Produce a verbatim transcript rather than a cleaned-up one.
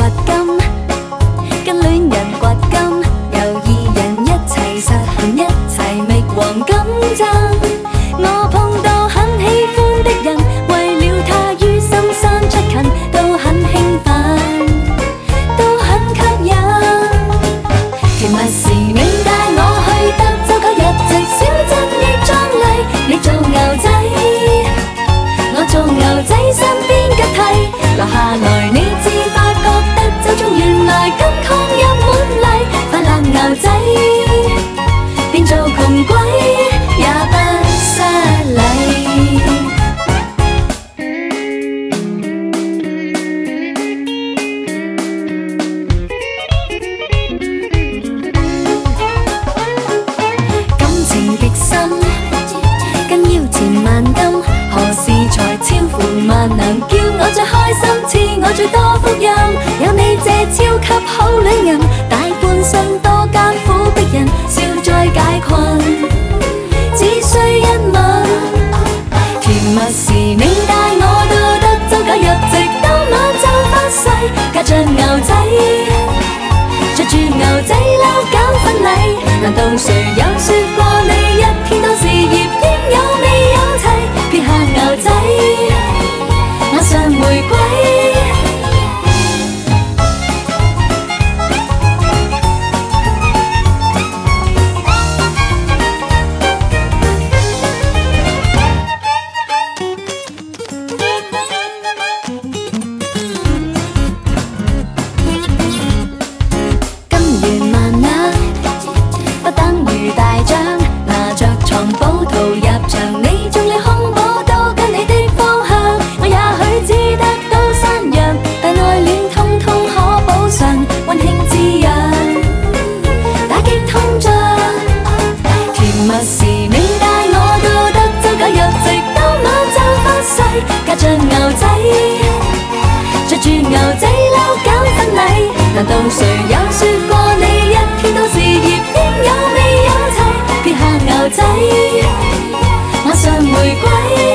掘金，跟戀人掘金，由二人一齊實行一齊覓黃金針。我碰到很喜歡的人，為了他於深山出勤，都很興奮，都很吸引。甜蜜時你帶我去德州購入籍小鎮亦壯麗，你做牛仔，我做牛仔身邊吉替，留下來你至發覺德州中原來金礦入滿麗，快樂牛仔變做窮鬼也不失禮。感情極深，跟腰纏萬金，何時才超乎萬能？叫我最開心，賜我最多福音。有你這超級好戀人，大半生多艱苦逼人，笑再解困，只需一吻。甜蜜時你帶我到德州購入籍，當晚就發誓，駕着牛仔，着住牛仔褸搞婚禮。難道誰有說過你一天到事業應有未有齊？撇下牛仔，我上玫瑰。金元萬兩不等於大獎，拿着藏寶圖入場，你中了空寶都跟你的方向。我也許只得到山羊，但愛戀通通可補償，溫馨滋養，打擊通脹。甜蜜時你帶我到德州購入籍，當晚就發誓，駕着牛仔，着住牛仔褸搞婚禮。難道誰有說過你一天到事業應有未有齊？撇下牛仔，我上玫瑰。